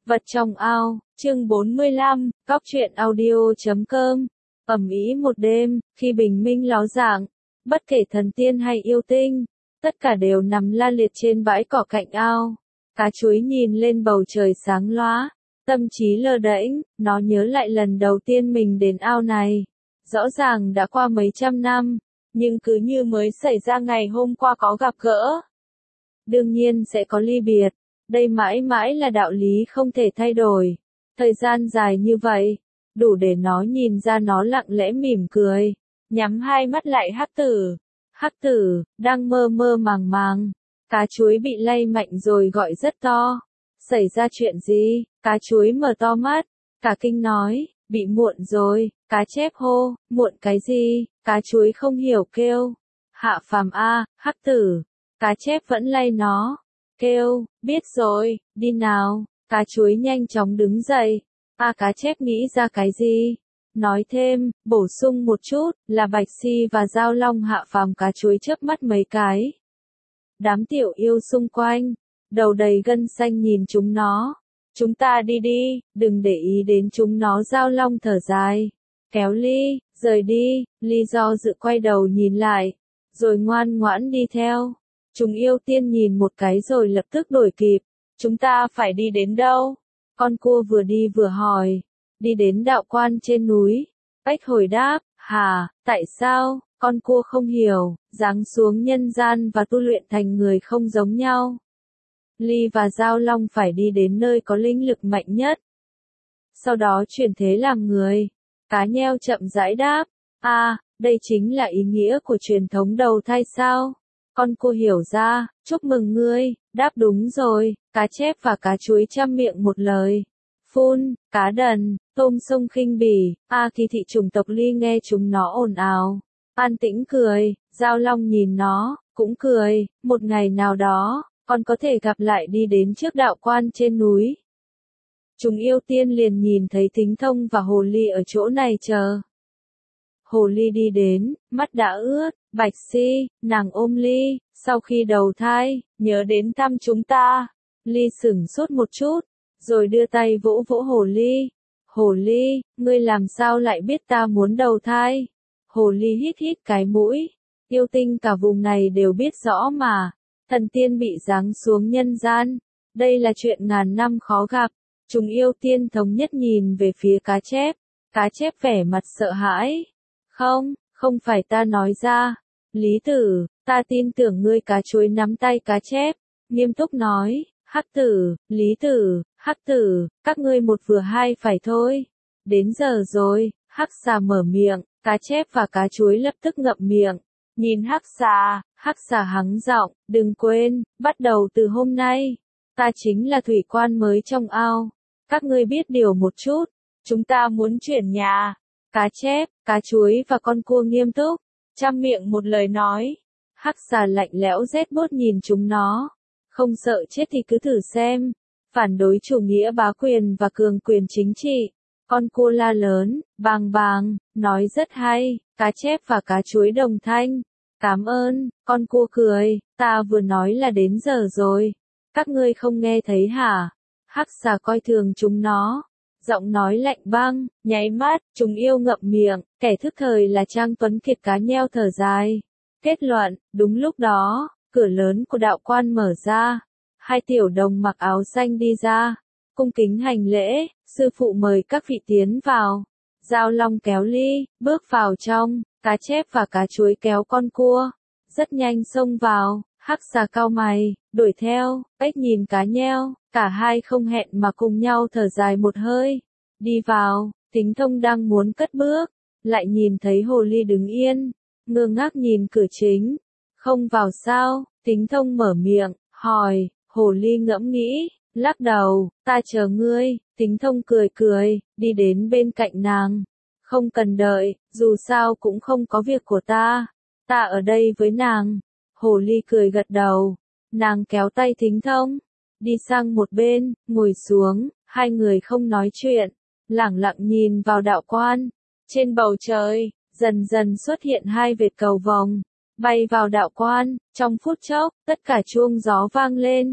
Vật trong ao, chương 45, Cóc truyện audio.com. Ầm ĩ một đêm, khi bình minh ló dạng, bất kể thần tiên hay yêu tinh, tất cả đều nằm la liệt trên bãi cỏ cạnh ao. Cá chuối nhìn lên bầu trời sáng lóa, tâm trí lơ đễnh, nó nhớ lại lần đầu tiên mình đến ao này. Rõ ràng đã qua mấy trăm năm, nhưng cứ như mới xảy ra ngày hôm qua có gặp gỡ. Đương nhiên sẽ có ly biệt. Đây mãi mãi là đạo lý không thể thay đổi. Thời gian dài như vậy, đủ để nó nhìn ra nó lặng lẽ mỉm cười, nhắm hai mắt lại Hắc Tử. Hắc Tử, đang mơ mơ màng màng. Cá chuối bị lay mạnh rồi gọi rất to. Xảy ra chuyện gì? Cá chuối mở to mắt, cả kinh nói, bị muộn rồi. Cá chép hô, muộn cái gì? Cá chuối không hiểu kêu, Hạ Phàm a. Hắc Tử. Cá chép vẫn lay nó, kêu, biết rồi, đi nào. Cá chuối nhanh chóng đứng dậy. Cá chép nghĩ ra cái gì? Nói thêm, bổ sung một chút, là Bạch Si và Giao Long. Hạ Phàm cá chuối chớp mắt mấy cái. Đám tiểu yêu xung quanh, đầu đầy gân xanh nhìn chúng nó. Chúng ta đi đi, đừng để ý đến chúng nó. Giao Long thở dài, kéo Ly, rời đi. Ly do dự quay đầu nhìn lại, rồi ngoan ngoãn đi theo. Chúng yêu tiên nhìn một cái rồi lập tức đổi kịp. Chúng ta phải đi đến đâu? Con cua vừa đi vừa hỏi. Đi đến đạo quan trên núi. Bách hồi đáp, hả, tại sao? Con cua không hiểu, giáng xuống nhân gian và tu luyện thành người không giống nhau. Ly và Giao Long phải đi đến nơi có linh lực mạnh nhất, sau đó chuyển thế làm người. Cá nheo chậm rãi đáp, đây chính là ý nghĩa của truyền thống đầu thai sao? Con cua hiểu ra, chúc mừng ngươi, đáp đúng rồi. Cá chép và cá chuối chăm miệng một lời. Phun, cá đần, tôm sông khinh bỉ. Kỳ thị chủng tộc Ly nghe chúng nó ồn ào, an tĩnh cười. Giao Long nhìn nó, cũng cười. Một ngày nào đó, con có thể gặp lại đi đến trước đạo quan trên núi. Chúng yêu tiên liền nhìn thấy Thính Thông và Hồ Ly ở chỗ này chờ. Hồ Ly đi đến, mắt đã ướt. Bạch Si, nàng ôm Ly, sau khi đầu thai, nhớ đến thăm chúng ta. Ly sửng sốt một chút, rồi đưa tay vỗ vỗ Hồ Ly. Hồ Ly, ngươi làm sao lại biết ta muốn đầu thai? Hồ Ly hít hít cái mũi. Yêu tinh cả vùng này đều biết rõ mà. Thần tiên bị giáng xuống nhân gian, đây là chuyện ngàn năm khó gặp. Chúng yêu tiên thống nhất nhìn về phía cá chép. Cá chép vẻ mặt sợ hãi. Không phải ta nói ra. Lý Tử, ta tin tưởng ngươi. Cá chuối nắm tay cá chép, nghiêm túc nói, Hắc Tử, Lý Tử, Hắc Tử, các ngươi một vừa hai phải thôi. Đến giờ rồi. Hắc Xà mở miệng. Cá chép và cá chuối lập tức ngậm miệng, nhìn Hắc Xà. Hắc Xà hắng giọng, đừng quên, bắt đầu từ hôm nay, ta chính là thủy quan mới trong ao. Các ngươi biết điều một chút, chúng ta muốn chuyển nhà. Cá chép, cá chuối và con cua nghiêm túc, chăm miệng một lời nói. Hắc Xà lạnh lẽo rét buốt nhìn chúng nó. Không sợ chết thì cứ thử xem. Phản đối chủ nghĩa bá quyền và cường quyền chính trị. Con cua la lớn, bàng bàng, nói rất hay. Cá chép và cá chuối đồng thanh. Cảm ơn. Con cua cười, ta vừa nói là đến giờ rồi. Các ngươi không nghe thấy hả? Hắc Xà coi thường chúng nó. Giọng nói lạnh băng, nháy mắt, chúng yêu ngậm miệng. Kẻ thức thời là Trang Tuấn Kiệt. Cá nheo thở dài. Kết luận, đúng lúc đó, cửa lớn của đạo quan mở ra. Hai tiểu đồng mặc áo xanh đi ra. Cung kính hành lễ, sư phụ mời các vị tiến vào. Giao Long kéo Ly, bước vào trong. Cá chép và cá chuối kéo con cua, rất nhanh xông vào. Hắc Xà cau mày, đuổi theo. Bách nhìn cá nheo, cả hai không hẹn mà cùng nhau thở dài một hơi. Đi vào. Thính Thông đang muốn cất bước, lại nhìn thấy Hồ Ly đứng yên, ngơ ngác nhìn cửa chính. Không vào sao? Thính Thông mở miệng, hỏi. Hồ Ly ngẫm nghĩ, lắc đầu, ta chờ ngươi. Thính Thông cười cười, đi đến bên cạnh nàng. Không cần đợi, dù sao cũng không có việc của ta. Ta ở đây với nàng. Hồ Ly cười gật đầu. Nàng kéo tay Thính Thông, đi sang một bên, ngồi xuống. Hai người không nói chuyện, lẳng lặng nhìn vào đạo quan. Trên bầu trời, dần dần xuất hiện hai vệt cầu vồng, bay vào đạo quan. Trong phút chốc, tất cả chuông gió vang lên.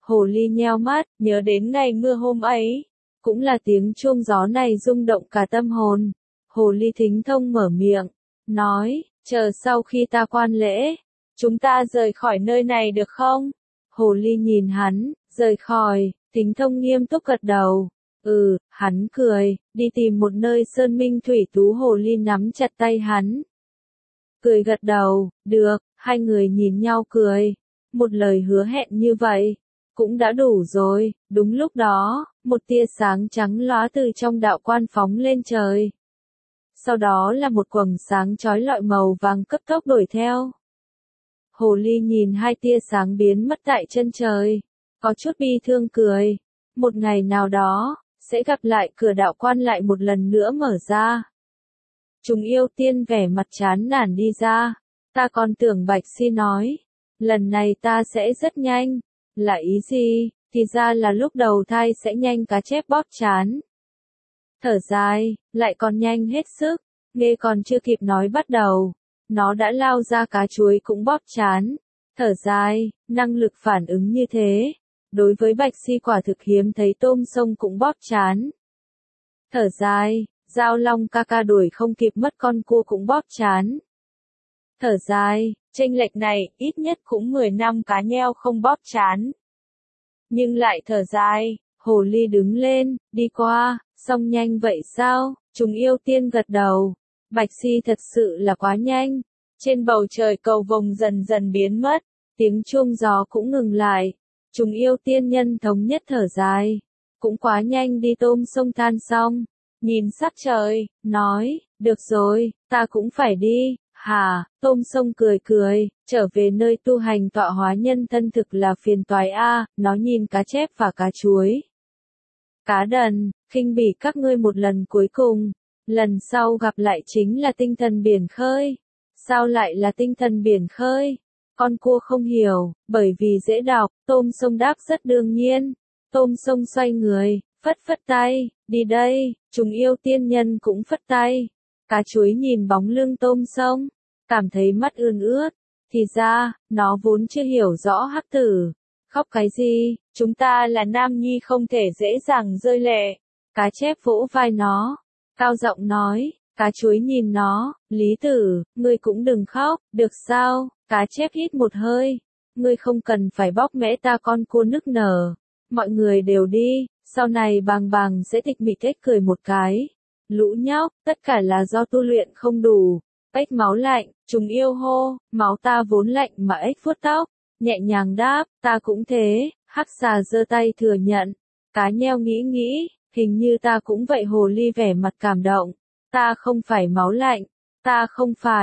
Hồ ly nheo mắt, nhớ đến ngày mưa hôm ấy. Cũng là tiếng chuông gió này rung động cả tâm hồn. Hồ ly thính thông mở miệng, nói, chờ sau khi ta quan lễ, chúng ta rời khỏi nơi này được không? Hồ ly nhìn hắn, rời khỏi, thính thông nghiêm túc gật đầu. Hắn cười, đi tìm một nơi sơn minh thủy tú. Hồ ly nắm chặt tay hắn. Cười gật đầu, được, hai người nhìn nhau cười. Một lời hứa hẹn như vậy, cũng đã đủ rồi. Đúng lúc đó, một tia sáng trắng lóa từ trong đạo quan phóng lên trời. Sau đó là một quầng sáng chói lọi màu vàng cấp tốc đuổi theo. Hồ ly nhìn hai tia sáng biến mất tại chân trời, có chút bi thương cười. Một ngày nào đó, sẽ gặp lại cửa đạo quan lại một lần nữa mở ra. Chúng yêu tiên vẻ mặt chán nản đi ra. Ta còn tưởng Bạch Si nói, lần này ta sẽ rất nhanh. Là ý gì? Thì ra là lúc đầu thai sẽ nhanh. Cá chép bóp chán. Thở dài, lại còn nhanh hết sức. Nghe còn chưa kịp nói bắt đầu, nó đã lao ra. Cá chuối cũng bóp chán. Thở dài, năng lực phản ứng như thế. Đối với Bạch Si quả thực hiếm thấy. Tôm sông cũng bóp chán. Thở dài, Giao Long ca ca đuổi không kịp mất con cua cũng bóp chán. Thở dài, chênh lệch này, ít nhất cũng 10 năm cá nheo không bóp chán. Nhưng lại thở dài, hồ ly đứng lên, đi qua, xong nhanh vậy sao? Chúng yêu tiên gật đầu. Bạch Si thật sự là quá nhanh. Trên bầu trời cầu vồng dần dần biến mất, tiếng chuông gió cũng ngừng lại. Chúng yêu tiên nhân thống nhất thở dài. Cũng quá nhanh đi. Tôm sông than xong, nhìn sắc trời, nói, được rồi, ta cũng phải đi. Hả? Tôm sông cười cười, trở về nơi tu hành tọa hóa nhân thân thực là phiền toái a. Nó nhìn cá chép và cá chuối. Cá đần, khinh bỉ các ngươi một lần cuối cùng. Lần sau gặp lại chính là tinh thần biển khơi. Sao lại là tinh thần biển khơi? Con cua không hiểu, bởi vì dễ đọc. Tôm sông đáp rất đương nhiên. Tôm sông xoay người, phất phất tay, đi đây. Chúng yêu tiên nhân cũng phất tay. Cá chuối nhìn bóng lưng tôm sông, cảm thấy mắt ươn ướt. Thì ra, nó vốn chưa hiểu rõ hắc tử. Khóc cái gì? Chúng ta là nam nhi không thể dễ dàng rơi lệ. Cá chép vỗ vai nó, cao giọng nói. Cá chuối nhìn nó, Lý Tử, ngươi cũng đừng khóc, được sao? Cá chép hít một hơi. Ngươi không cần phải bóc mẽ ta. Con cua nức nở. Mọi người đều đi, sau này bàng bàng sẽ tịch mịch. Ếch cười một cái. Lũ nhóc, tất cả là do tu luyện không đủ. Ếch máu lạnh, chúng yêu hô, máu ta vốn lạnh mà. Ếch vuốt tóc, nhẹ nhàng đáp, ta cũng thế. Hắc xà giơ tay thừa nhận. Cá nheo nghĩ, hình như ta cũng vậy. Hồ ly vẻ mặt cảm động. Ta không phải máu lạnh, ta không phải, ...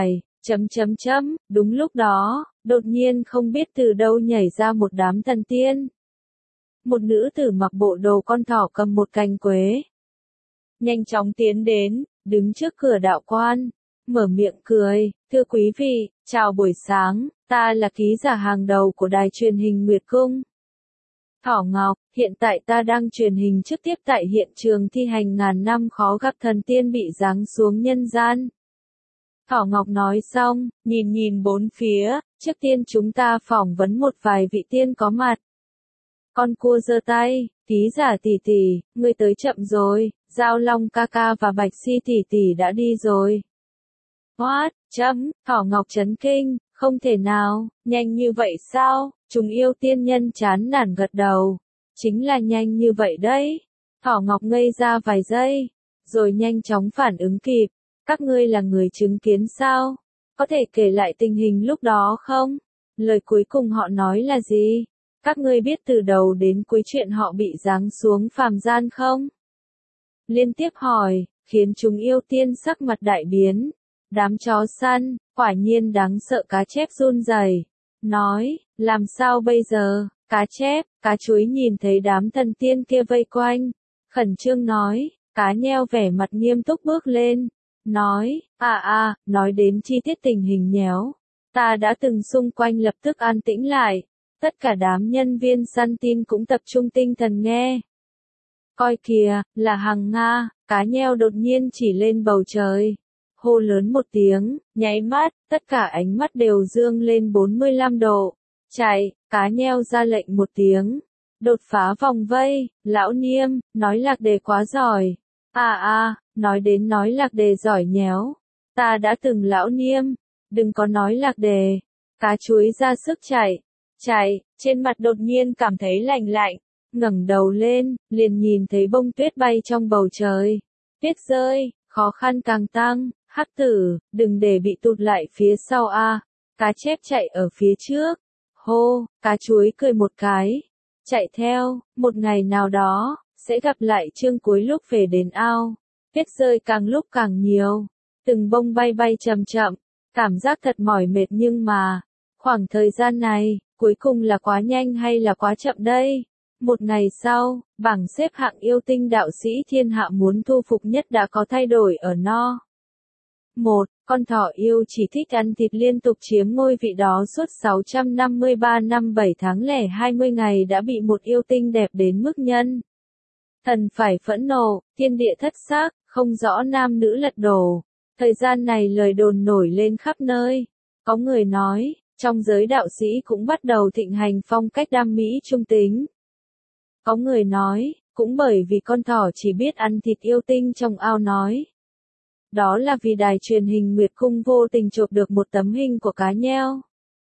Đúng lúc đó, đột nhiên không biết từ đâu nhảy ra một đám thần tiên. Một nữ tử mặc bộ đồ con thỏ cầm một cành quế. Nhanh chóng tiến đến, đứng trước cửa đạo quan, mở miệng cười, thưa quý vị, chào buổi sáng, ta là ký giả hàng đầu của đài truyền hình Nguyệt Cung. Thỏ Ngọc, hiện tại ta đang truyền hình trực tiếp tại hiện trường thi hành ngàn năm khó gặp thần tiên bị giáng xuống nhân gian. Thỏ Ngọc nói xong, nhìn bốn phía, trước tiên chúng ta phỏng vấn một vài vị tiên có mặt. Con cua giơ tay, ký giả tỷ tỷ, ngươi tới chậm rồi, Giao Long ca ca và Bạch Si tỷ tỷ đã đi rồi. What? Thỏ Ngọc chấn kinh, không thể nào, nhanh như vậy sao? Chúng yêu tiên nhân chán nản gật đầu. Chính là nhanh như vậy đấy. Thỏ Ngọc ngây ra vài giây, rồi nhanh chóng phản ứng kịp. Các ngươi là người chứng kiến sao? Có thể kể lại tình hình lúc đó không? Lời cuối cùng họ nói là gì? Các ngươi biết từ đầu đến cuối chuyện họ bị giáng xuống phàm gian không? Liên tiếp hỏi, khiến chúng yêu tiên sắc mặt đại biến. Đám chó săn, quả nhiên đáng sợ. Cá chép run rẩy, nói, làm sao bây giờ? Cá chép, cá chuối nhìn thấy đám thần tiên kia vây quanh, khẩn trương nói. Cá nheo vẻ mặt nghiêm túc bước lên, nói, nói đến chi tiết tình hình nhéo. Ta đã từng xung quanh lập tức an tĩnh lại. Tất cả đám nhân viên săn tin cũng tập trung tinh thần nghe. Coi kìa, là Hằng Nga. Cá nheo đột nhiên chỉ lên bầu trời, hô lớn một tiếng, nháy mắt, tất cả ánh mắt đều dương lên 45 độ. Chạy, cá nheo ra lệnh một tiếng. Đột phá vòng vây, lão Niêm, nói lạc đề quá giỏi. Nói đến nói lạc đề giỏi nhéo. Ta đã từng lão Niêm, đừng có nói lạc đề. Cá chuối ra sức chạy, trên mặt đột nhiên cảm thấy lạnh lạnh. Ngẩng đầu lên, liền nhìn thấy bông tuyết bay trong bầu trời. Tuyết rơi, khó khăn càng tăng, Hắc Tử, đừng để bị tụt lại phía sau a. Cá chép chạy ở phía trước. Hô, cá chuối cười một cái. Chạy theo, một ngày nào đó, sẽ gặp lại chương cuối lúc về đến ao. Tuyết rơi càng lúc càng nhiều. Từng bông bay bay chậm chậm. Cảm giác thật mỏi mệt nhưng mà, khoảng thời gian này, cuối cùng là quá nhanh hay là quá chậm đây? Một ngày sau, bảng xếp hạng yêu tinh đạo sĩ thiên hạ muốn thu phục nhất đã có thay đổi ở No. 1. Con thỏ yêu chỉ thích ăn thịt liên tục chiếm ngôi vị đó suốt 653 năm 7 tháng lẻ 20 ngày đã bị một yêu tinh đẹp đến mức nhân. Thần phải phẫn nộ, thiên địa thất xác, không rõ nam nữ lật đổ. Thời gian này lời đồn nổi lên khắp nơi. Có người nói, trong giới đạo sĩ cũng bắt đầu thịnh hành phong cách đam mỹ trung tính. Có người nói, cũng bởi vì con thỏ chỉ biết ăn thịt yêu tinh trong ao nói. Đó là vì đài truyền hình Nguyệt Cung vô tình chụp được một tấm hình của cá nheo.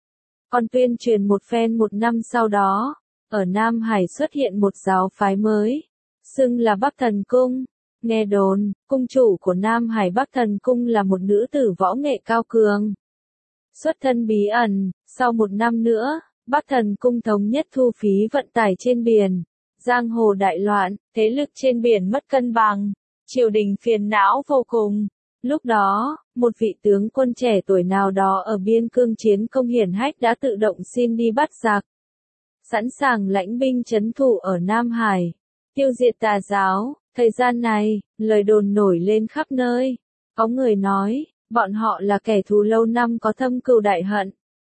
Còn tuyên truyền một phen một năm sau đó, ở Nam Hải xuất hiện một giáo phái mới, xưng là Bắc Thần Cung. Nghe đồn, cung chủ của Nam Hải Bắc Thần Cung là một nữ tử võ nghệ cao cường. Xuất thân bí ẩn, sau một năm nữa, Bắc Thần Cung thống nhất thu phí vận tải trên biển. Giang hồ đại loạn, thế lực trên biển mất cân bằng, triều đình phiền não vô cùng. Lúc đó, một vị tướng quân trẻ tuổi nào đó ở biên cương chiến công hiển hách đã tự động xin đi bắt giặc. Sẵn sàng lãnh binh trấn thủ ở Nam Hải, tiêu diệt tà giáo. Thời gian này, lời đồn nổi lên khắp nơi. Có người nói, bọn họ là kẻ thù lâu năm có thâm cừu đại hận.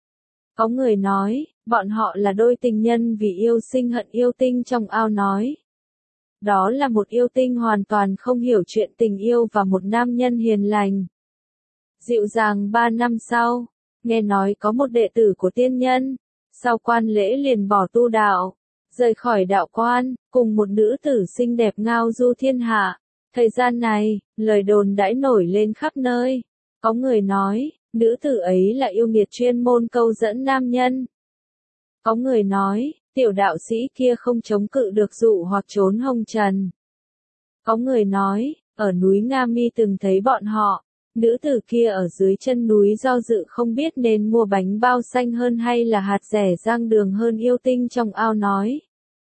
Có người nói, bọn họ là đôi tình nhân vì yêu sinh hận yêu tinh trong ao nói. Đó là một yêu tinh hoàn toàn không hiểu chuyện tình yêu và một nam nhân hiền lành. Dịu dàng 3 năm sau, nghe nói có một đệ tử của tiên nhân, sau quan lễ liền bỏ tu đạo, rời khỏi đạo quan, cùng một nữ tử xinh đẹp ngao du thiên hạ. Thời gian này, lời đồn đãi nổi lên khắp nơi. Có người nói, nữ tử ấy là yêu nghiệt chuyên môn câu dẫn nam nhân. Có người nói, tiểu đạo sĩ kia không chống cự được dụ hoặc trốn hồng trần. Có người nói, ở núi Nga Mi từng thấy bọn họ, nữ tử kia ở dưới chân núi do dự không biết nên mua bánh bao xanh hơn hay là hạt rẻ rang đường hơn yêu tinh trong ao nói.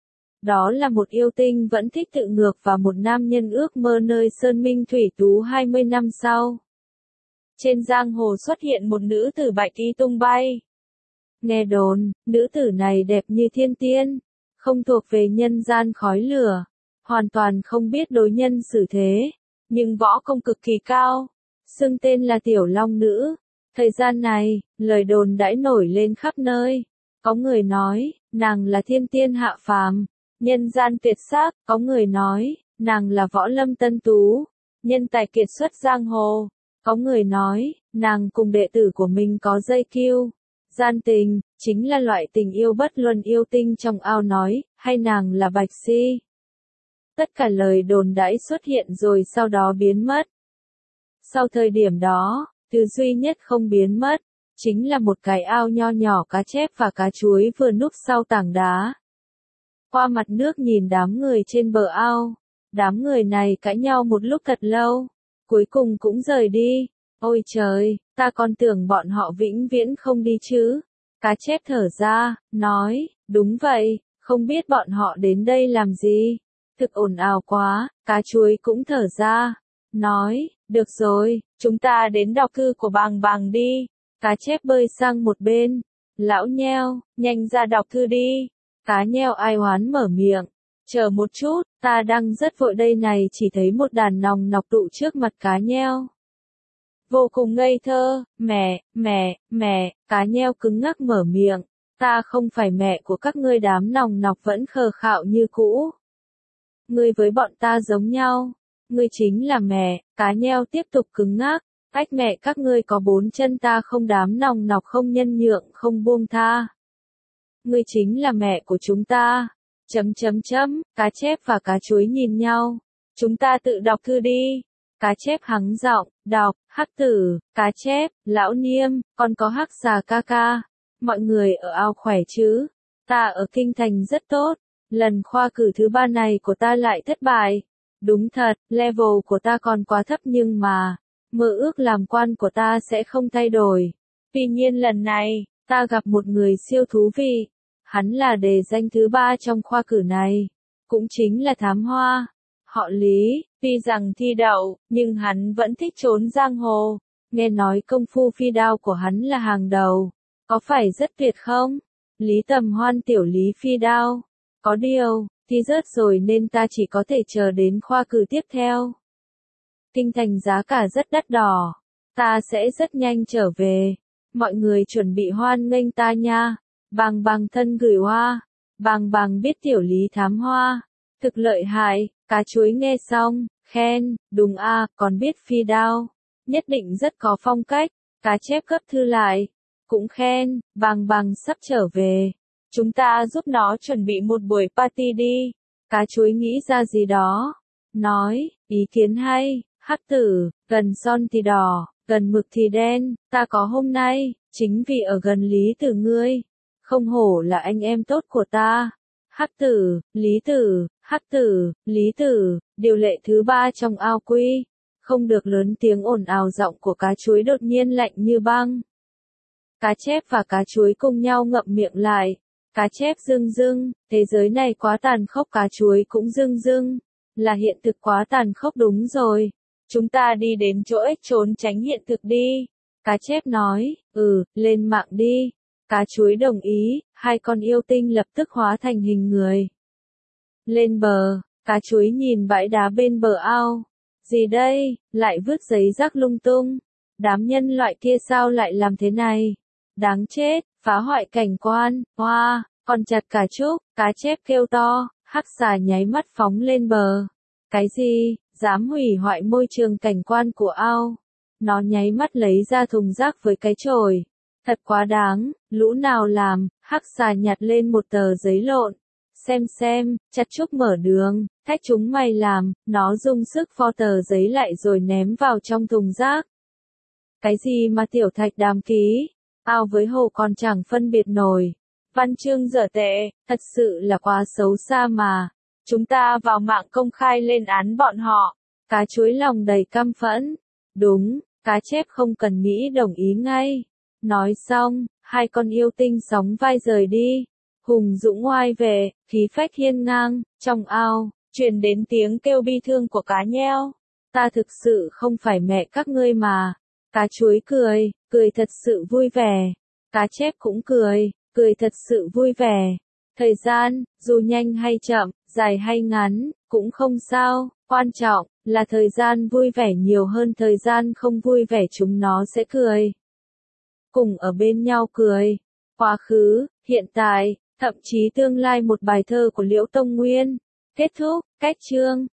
Đó là một yêu tinh vẫn thích tự ngược và một nam nhân ước mơ nơi sơn minh thủy tú 20 năm sau. Trên giang hồ xuất hiện một nữ tử bạch y tung bay. Nghe đồn, nữ tử này đẹp như thiên tiên, không thuộc về nhân gian khói lửa, hoàn toàn không biết đối nhân xử thế, nhưng võ công cực kỳ cao, xưng tên là Tiểu Long Nữ. Thời gian này, lời đồn đãi nổi lên khắp nơi. Có người nói, nàng là thiên tiên hạ phàm, nhân gian tuyệt sắc. Có người nói, nàng là võ lâm tân tú, nhân tài kiệt xuất giang hồ. Có người nói, nàng cùng đệ tử của mình có dây kiêu, gian tình, chính là loại tình yêu bất luân yêu tinh trong ao nói, hay nàng là Bạch Si. Tất cả lời đồn đãi xuất hiện rồi sau đó biến mất. Sau thời điểm đó, thứ duy nhất không biến mất, chính là một cái ao nho nhỏ cá chép và cá chuối vừa núp sau tảng đá. Qua mặt nước nhìn đám người trên bờ ao, đám người này cãi nhau một lúc thật lâu, cuối cùng cũng rời đi. Ôi trời, ta còn tưởng bọn họ vĩnh viễn không đi chứ. Cá chép thở ra, nói, đúng vậy, không biết bọn họ đến đây làm gì. Thực ồn ào quá. Cá chuối cũng thở ra, nói, được rồi, chúng ta đến đọc thư của Bàng Bàng đi. Cá chép bơi sang một bên. Lão nheo, nhanh ra đọc thư đi. Cá nheo ai oán mở miệng. Chờ một chút, ta đang rất vội đây này. Chỉ thấy một đàn nòng nọc tụ trước mặt cá nheo. Vô cùng ngây thơ, mẹ, cá nheo cứng ngắc mở miệng. Ta không phải mẹ của các ngươi. Đám nòng nọc vẫn khờ khạo như cũ. Ngươi với bọn ta giống nhau. Ngươi chính là mẹ. Cá nheo tiếp tục cứng ngắc. Ách, mẹ các ngươi có 4 chân ta không. Đám nòng nọc không nhân nhượng không buông tha. Ngươi chính là mẹ của chúng ta. Cá chép và cá chuối nhìn nhau. Chúng ta tự đọc thư đi. Cá chép hắng giọng, đọc, Hắc Tử, cá chép, lão Niêm, con có Hắc Xà ca ca. Mọi người ở ao khỏe chứ? Ta ở kinh thành rất tốt. Lần khoa cử thứ 3 này của ta lại thất bại. Đúng thật, level của ta còn quá thấp nhưng mà, mơ ước làm quan của ta sẽ không thay đổi. Tuy nhiên lần này, ta gặp một người siêu thú vị. Hắn là đề danh thứ 3 trong khoa cử này. Cũng chính là Thám Hoa. Họ Lý, tuy rằng thi đậu, nhưng hắn vẫn thích trốn giang hồ. Nghe nói công phu phi đao của hắn là hàng đầu. Có phải rất tuyệt không? Lý Tầm Hoan tiểu Lý phi đao. Có điều, thi rớt rồi nên ta chỉ có thể chờ đến khoa cử tiếp theo. Kinh thành giá cả rất đắt đỏ. Ta sẽ rất nhanh trở về. Mọi người chuẩn bị hoan nghênh ta nha. Bàng bàng thân gửi hoa. Bàng bàng biết tiểu Lý Thám Hoa. Thực lợi hại. Cá chuối nghe xong, khen, đúng a, còn biết phi đao. Nhất định rất có phong cách. Cá chép gấp thư lại. Cũng khen, bàng bàng sắp trở về. Chúng ta giúp nó chuẩn bị một buổi party đi. Cá chuối nghĩ ra gì đó. Nói, ý kiến hay, Hắc Tử, gần son thì đỏ, gần mực thì đen, ta có hôm nay, chính vì ở gần Lý Tử ngươi. Không hổ là anh em tốt của ta. Hắc Tử, Lý Tử, Hắc Tử, Lý Tử, điều lệ thứ 3 trong ao quy. Không được lớn tiếng ồn ào, giọng của cá chuối đột nhiên lạnh như băng. Cá chép và cá chuối cùng nhau ngậm miệng lại. Cá chép rưng rưng, thế giới này quá tàn khốc, cá chuối cũng rưng rưng. Là hiện thực quá tàn khốc đúng rồi. Chúng ta đi đến chỗ ếch trốn tránh hiện thực đi. Cá chép nói, lên mạng đi. Cá chuối đồng ý, hai con yêu tinh lập tức hóa thành hình người. Lên bờ, cá chuối nhìn bãi đá bên bờ ao. Gì đây, lại vứt giấy rác lung tung. Đám nhân loại kia sao lại làm thế này? Đáng chết, phá hoại cảnh quan, hoa, còn chặt cả trúc, cá chép kêu to, Hắc Xà nháy mắt phóng lên bờ. Cái gì, dám hủy hoại môi trường cảnh quan của ao? Nó nháy mắt lấy ra thùng rác với cái chổi. Thật quá đáng, lũ nào làm? Hắc Xà nhặt lên một tờ giấy lộn. Xem, chặt trúc mở đường, thách chúng mày làm, nó dùng sức vo tờ giấy lại rồi ném vào trong thùng rác. Cái gì mà tiểu thạch đàm ký? Ao với hồ còn chẳng phân biệt nổi. Văn chương dở tệ, thật sự là quá xấu xa mà. Chúng ta vào mạng công khai lên án bọn họ. Cá chuối lòng đầy căm phẫn. Đúng, cá chép không cần nghĩ đồng ý ngay. Nói xong, hai con yêu tinh sóng vai rời đi. Hùng dũng oai về, khí phách hiên ngang, trong ao, truyền đến tiếng kêu bi thương của cá nheo. Ta thực sự không phải mẹ các ngươi mà. Cá chuối cười thật sự vui vẻ. Cá chép cũng cười thật sự vui vẻ. Thời gian, dù nhanh hay chậm, dài hay ngắn, cũng không sao, quan trọng là thời gian vui vẻ nhiều hơn thời gian không vui vẻ, chúng nó sẽ cười. Cùng ở bên nhau cười. Quá khứ, hiện tại, thậm chí tương lai. Một bài thơ của Liễu Tông Nguyên. Kết thúc, cách chương.